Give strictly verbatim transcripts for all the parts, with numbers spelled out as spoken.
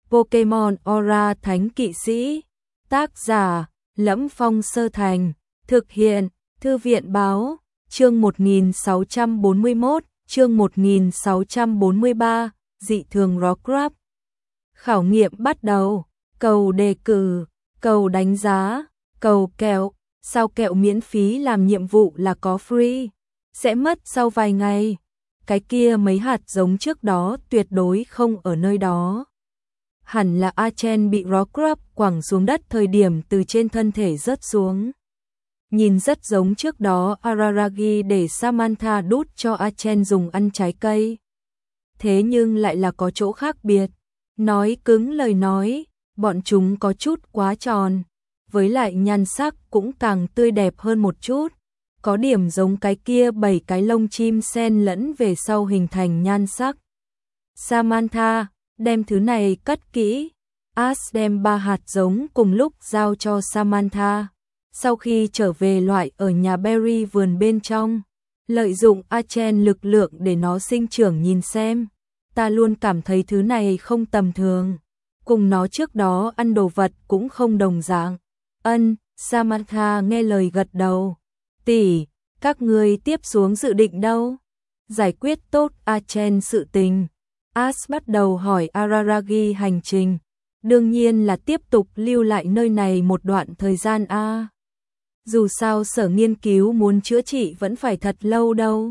Pokemon Aura Thánh Kỵ Sĩ. Tác giả: Lẫm Phong Sơ Thành. Thực hiện: Thư viện báo. Chương một nghìn sáu trăm bốn mươi mốt, chương một nghìn sáu trăm bốn mươi ba, dị thường Rockruff. Khảo nghiệm bắt đầu. Cầu đề cử, cầu đánh giá, cầu kẹo. Sao kẹo miễn phí làm nhiệm vụ là có free, sẽ mất sau vài ngày. Cái kia mấy hạt giống trước đó tuyệt đối không ở nơi đó. Hẳn là Archen bị Rockruff quẳng xuống đất thời điểm từ trên thân thể rớt xuống. Nhìn rất giống trước đó Araragi để Samantha đút cho Archen dùng ăn trái cây. Thế nhưng lại là có chỗ khác biệt. Nói cứng lời nói, bọn chúng có chút quá tròn. Với lại nhan sắc cũng càng tươi đẹp hơn một chút. Có điểm giống cái kia bảy cái lông chim xen lẫn về sau hình thành nhan sắc. Samantha, đem thứ này cất kỹ. Ash đem ba hạt giống cùng lúc giao cho Samantha. Sau khi trở về loại ở nhà Berry vườn bên trong, lợi dụng Archen lực lượng để nó sinh trưởng nhìn xem. Ta luôn cảm thấy thứ này không tầm thường. Cùng nó trước đó ăn đồ vật cũng không đồng dạng. Ân, Samantha nghe lời gật đầu. Tỷ, các ngươi tiếp xuống dự định đâu? Giải quyết tốt Archen sự tình. Ash bắt đầu hỏi Araragi hành trình. Đương nhiên là tiếp tục lưu lại nơi này một đoạn thời gian a. Dù sao sở nghiên cứu muốn chữa trị vẫn phải thật lâu đâu.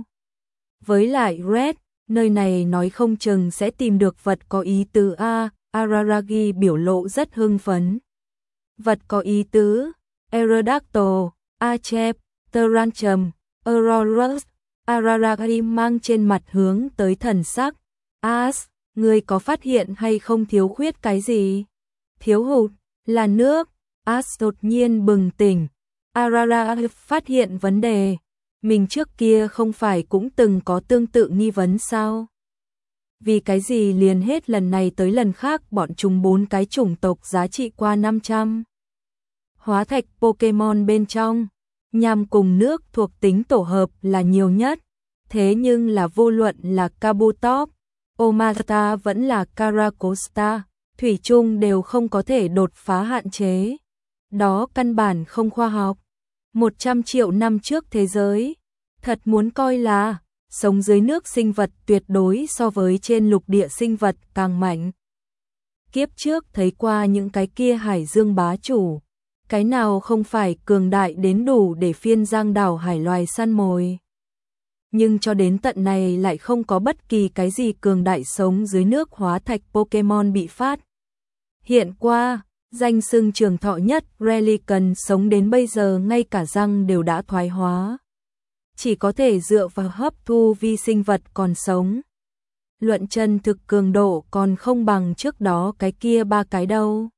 Với lại Red, nơi này nói không chừng sẽ tìm được vật có ý tứ a. Araragi biểu lộ rất hưng phấn. Vật có ý tứ, Aerodactyl, Achep, Tarantum, Aurorus. Araragi mang trên mặt hướng tới thần sắc. Ash, ngươi có phát hiện hay không thiếu khuyết cái gì? Thiếu hụt, là nước. Ash đột nhiên bừng tỉnh. Araragi phát hiện vấn đề. Mình trước kia không phải cũng từng có tương tự nghi vấn sao? Vì cái gì liền hết lần này tới lần khác bọn chúng bốn cái chủng tộc giá trị qua năm trăm. Hóa thạch Pokemon bên trong, nham cùng nước thuộc tính tổ hợp là nhiều nhất. Thế nhưng là vô luận là Kabutops, Omasta vẫn là Caracosta, thủy chung đều không có thể đột phá hạn chế. Đó căn bản không khoa học. một trăm triệu năm trước thế giới, thật muốn coi là sống dưới nước sinh vật tuyệt đối so với trên lục địa sinh vật càng mạnh. Kiếp trước thấy qua những cái kia hải dương bá chủ, cái nào không phải cường đại đến đủ để phiên giang đảo hải loài săn mồi. Nhưng cho đến tận này lại không có bất kỳ cái gì cường đại sống dưới nước hóa thạch Pokemon bị phát. Hiện qua, danh xưng trường thọ nhất Relican sống đến bây giờ ngay cả răng đều đã thoái hóa. Chỉ có thể dựa vào hấp thu vi sinh vật còn sống. Luận chân thực cường độ còn không bằng trước đó cái kia ba cái đâu.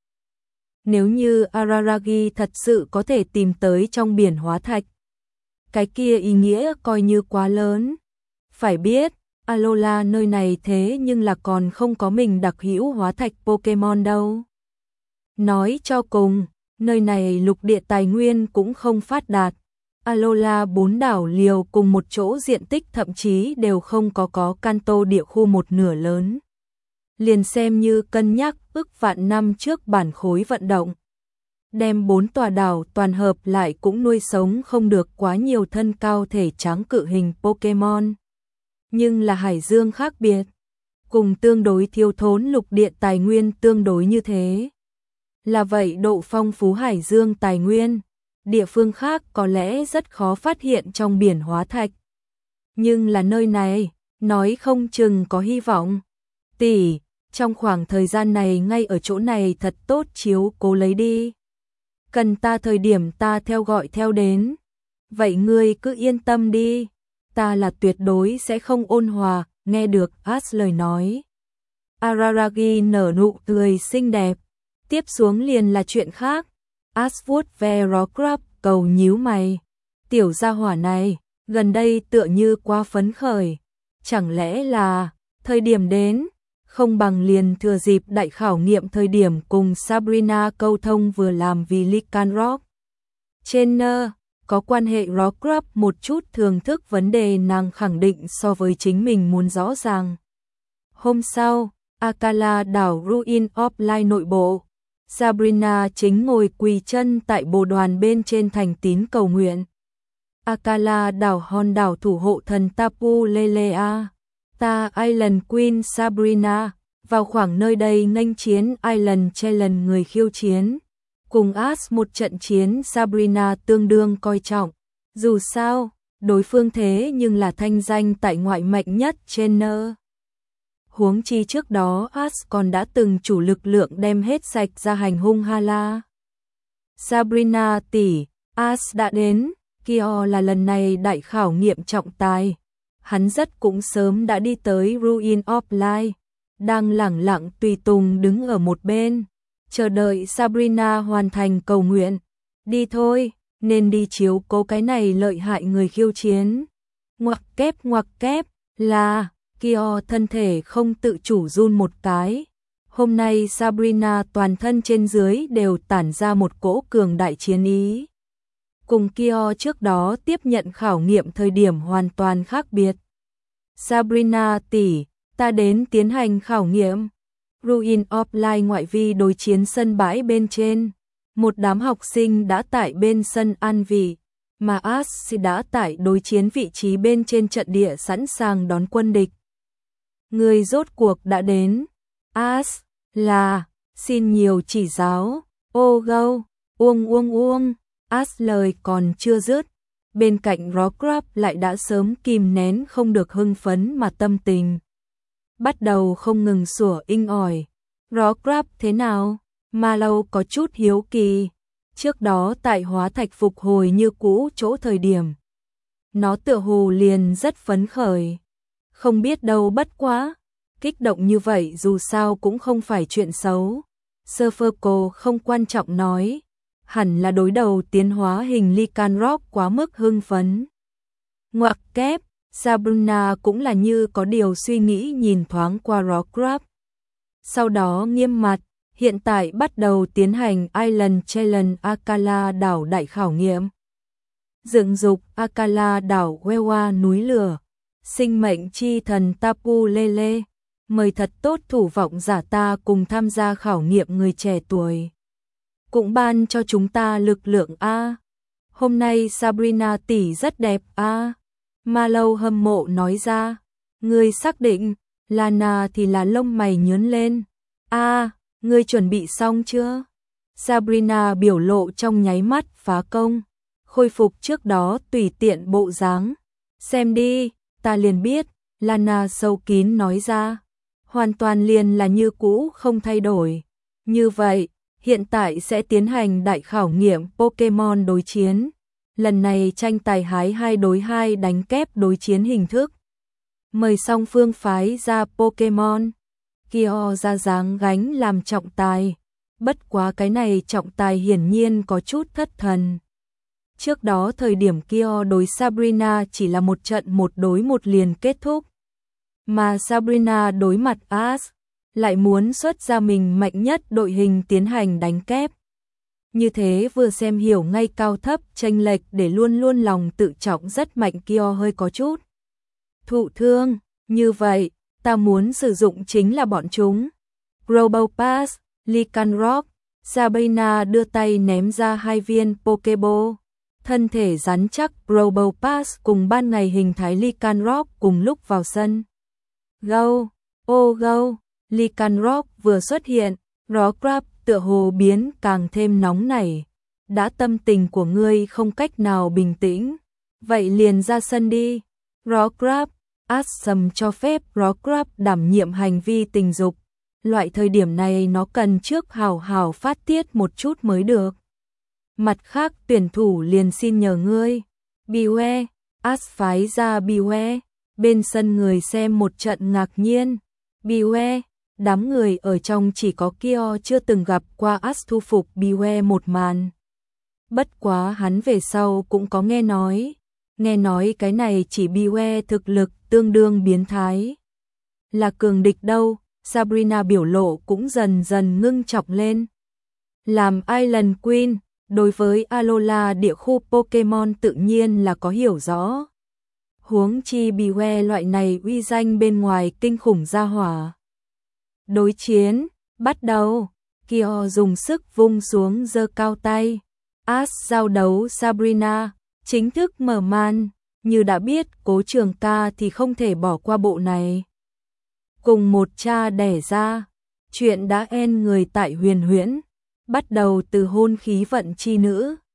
Nếu như Araragi thật sự có thể tìm tới trong biển hóa thạch, cái kia ý nghĩa coi như quá lớn. Phải biết, Alola nơi này thế nhưng là còn không có mình đặc hữu hóa thạch Pokemon đâu. Nói cho cùng, nơi này lục địa tài nguyên cũng không phát đạt. Alola bốn đảo liều cùng một chỗ diện tích thậm chí đều không có có Kanto địa khu một nửa lớn. Liền xem như cân nhắc ức vạn năm trước bản khối vận động. Đem bốn tòa đảo toàn hợp lại cũng nuôi sống không được quá nhiều thân cao thể tráng cự hình Pokemon. Nhưng là hải dương khác biệt, cùng tương đối thiếu thốn lục địa tài nguyên tương đối như thế. Là vậy độ phong phú hải dương tài nguyên, địa phương khác có lẽ rất khó phát hiện trong biển hóa thạch. Nhưng là nơi này, nói không chừng có hy vọng. Tỷ, trong khoảng thời gian này ngay ở chỗ này thật tốt chiếu cố lấy đi. Cần ta thời điểm ta theo gọi theo đến. Vậy ngươi cứ yên tâm đi. Ta là tuyệt đối sẽ không ôn hòa, nghe được Ash lời nói. Araragi nở nụ cười xinh đẹp. Tiếp xuống liền là chuyện khác. Ash vuốt ve Rockruff cầu nhíu mày. Tiểu gia hỏa này, gần đây tựa như quá phấn khởi. Chẳng lẽ là, thời điểm đến, không bằng liền thừa dịp đại khảo nghiệm thời điểm cùng Sabrina câu thông vừa làm vì Lycanroc. Trên uh, có quan hệ Rockruff một chút thưởng thức vấn đề nàng khẳng định so với chính mình muốn rõ ràng. Hôm sau, Akala đảo Ruin of Light nội bộ. Sabrina chính ngồi quỳ chân tại bồ đoàn bên trên thành tín cầu nguyện. Akala đảo hòn đảo thủ hộ thần Tapu Lelea. Ta Island Queen Sabrina, vào khoảng nơi đây nghênh chiến Island Challenge người khiêu chiến. Cùng Ash một trận chiến Sabrina tương đương coi trọng. Dù sao, đối phương thế nhưng là thanh danh tại ngoại mạnh nhất trên nơ. Huống chi trước đó Ash còn đã từng chủ lực lượng đem hết sạch ra hành hung Hala. Sabrina tỷ, Ash đã đến, Kyo là lần này đại khảo nghiệm trọng tài. Hắn rất cũng sớm đã đi tới Ruin of Light, đang lẳng lặng tùy tùng đứng ở một bên, chờ đợi Sabrina hoàn thành cầu nguyện. Đi thôi, nên đi chiếu cố cái này lợi hại người khiêu chiến. Ngoặc kép ngoặc kép, là, Kyo thân thể không tự chủ run một cái. Hôm nay Sabrina toàn thân trên dưới đều tản ra một cỗ cường đại chiến ý. Cùng Kyo trước đó tiếp nhận khảo nghiệm thời điểm hoàn toàn khác biệt. Sabrina tỷ, ta đến tiến hành khảo nghiệm. Ruin of Light ngoại vi đối chiến sân bãi bên trên. Một đám học sinh đã tại bên sân an vị, mà Ash đã tại đối chiến vị trí bên trên trận địa sẵn sàng đón quân địch. Người rốt cuộc đã đến. Ash, là, xin nhiều chỉ giáo. Ô gâu, uông uông uông. Ash lời còn chưa dứt, bên cạnh Rockruff lại đã sớm kìm nén không được hưng phấn mà tâm tình. Bắt đầu không ngừng sủa inh ỏi. Rockruff thế nào? Mallow có chút hiếu kỳ. Trước đó tại hóa thạch phục hồi như cũ chỗ thời điểm, nó tựa hồ liền rất phấn khởi. Không biết đâu bất quá, kích động như vậy dù sao cũng không phải chuyện xấu. Surferco không quan trọng nói, hẳn là đối đầu tiến hóa hình Lycanroc quá mức hưng phấn. Ngoặc kép, Sabrina cũng là như có điều suy nghĩ nhìn thoáng qua Rockruff. Sau đó nghiêm mặt, hiện tại bắt đầu tiến hành Island Challenge Akala đảo đại khảo nghiệm. Dựng dục Akala đảo Wewa núi lửa, sinh mệnh chi thần Tapu Lele, mời thật tốt thủ vọng giả ta cùng tham gia khảo nghiệm người trẻ tuổi. Cũng ban cho chúng ta lực lượng A. Hôm nay Sabrina tỷ rất đẹp A. Mallow hâm mộ nói ra. Ngươi xác định, Lana thì là lông mày nhướng lên. A, ngươi chuẩn bị xong chưa? Sabrina biểu lộ trong nháy mắt phá công, khôi phục trước đó tùy tiện bộ dáng. Xem đi, ta liền biết, Lana sâu kín nói ra. Hoàn toàn liền là như cũ không thay đổi. Như vậy, hiện tại sẽ tiến hành đại khảo nghiệm Pokemon đối chiến. Lần này tranh tài hái hai đối hai đánh kép đối chiến hình thức. Mời song phương phái ra Pokemon. Kyo ra dáng gánh làm trọng tài. Bất quá cái này trọng tài hiển nhiên có chút thất thần. Trước đó thời điểm Kyo đối Sabrina chỉ là một trận một đối một liền kết thúc. Mà Sabrina đối mặt Ash lại muốn xuất ra mình mạnh nhất đội hình tiến hành đánh kép. Như thế vừa xem hiểu ngay cao thấp chênh lệch để luôn luôn lòng tự trọng rất mạnh Kyo hơi có chút thụ thương. Như vậy, ta muốn sử dụng chính là bọn chúng. Global Pass, Lycanroc. Sabrina đưa tay ném ra hai viên Pokeball. Thân thể rắn chắc Global Pass cùng ban ngày hình thái Lycanroc cùng lúc vào sân. Go, ô go, Lycanroc vừa xuất hiện, Rockruff tựa hồ biến càng thêm nóng nảy. Đã tâm tình của ngươi không cách nào bình tĩnh, vậy liền ra sân đi. Rockruff, Ash sầm cho phép Rockruff đảm nhiệm hành vi tình dục. Loại thời điểm này nó cần trước hào hào phát tiết một chút mới được. Mặt khác tuyển thủ liền xin nhờ ngươi. Beware, Ash phái ra Beware. Bên sân người xem một trận ngạc nhiên. Beware, đám người ở trong chỉ có Kyo chưa từng gặp qua Ash thu phục Beware một màn. Bất quá hắn về sau cũng có nghe nói. Nghe nói cái này chỉ Beware thực lực tương đương biến thái. Là cường địch đâu, Sabrina biểu lộ cũng dần dần ngưng trọng lên. Làm Island Queen, đối với Alola địa khu Pokemon tự nhiên là có hiểu rõ. Huống chi Beware loại này uy danh bên ngoài kinh khủng gia hỏa. Đối chiến, bắt đầu. Kyo dùng sức vung xuống giơ cao tay. As giao đấu Sabrina, chính thức mở màn. Như đã biết Cố Trường Ca thì không thể bỏ qua bộ này. Cùng một cha đẻ ra, chuyện đã en người tại Huyền Huyễn, bắt đầu từ hôn khí vận chi nữ.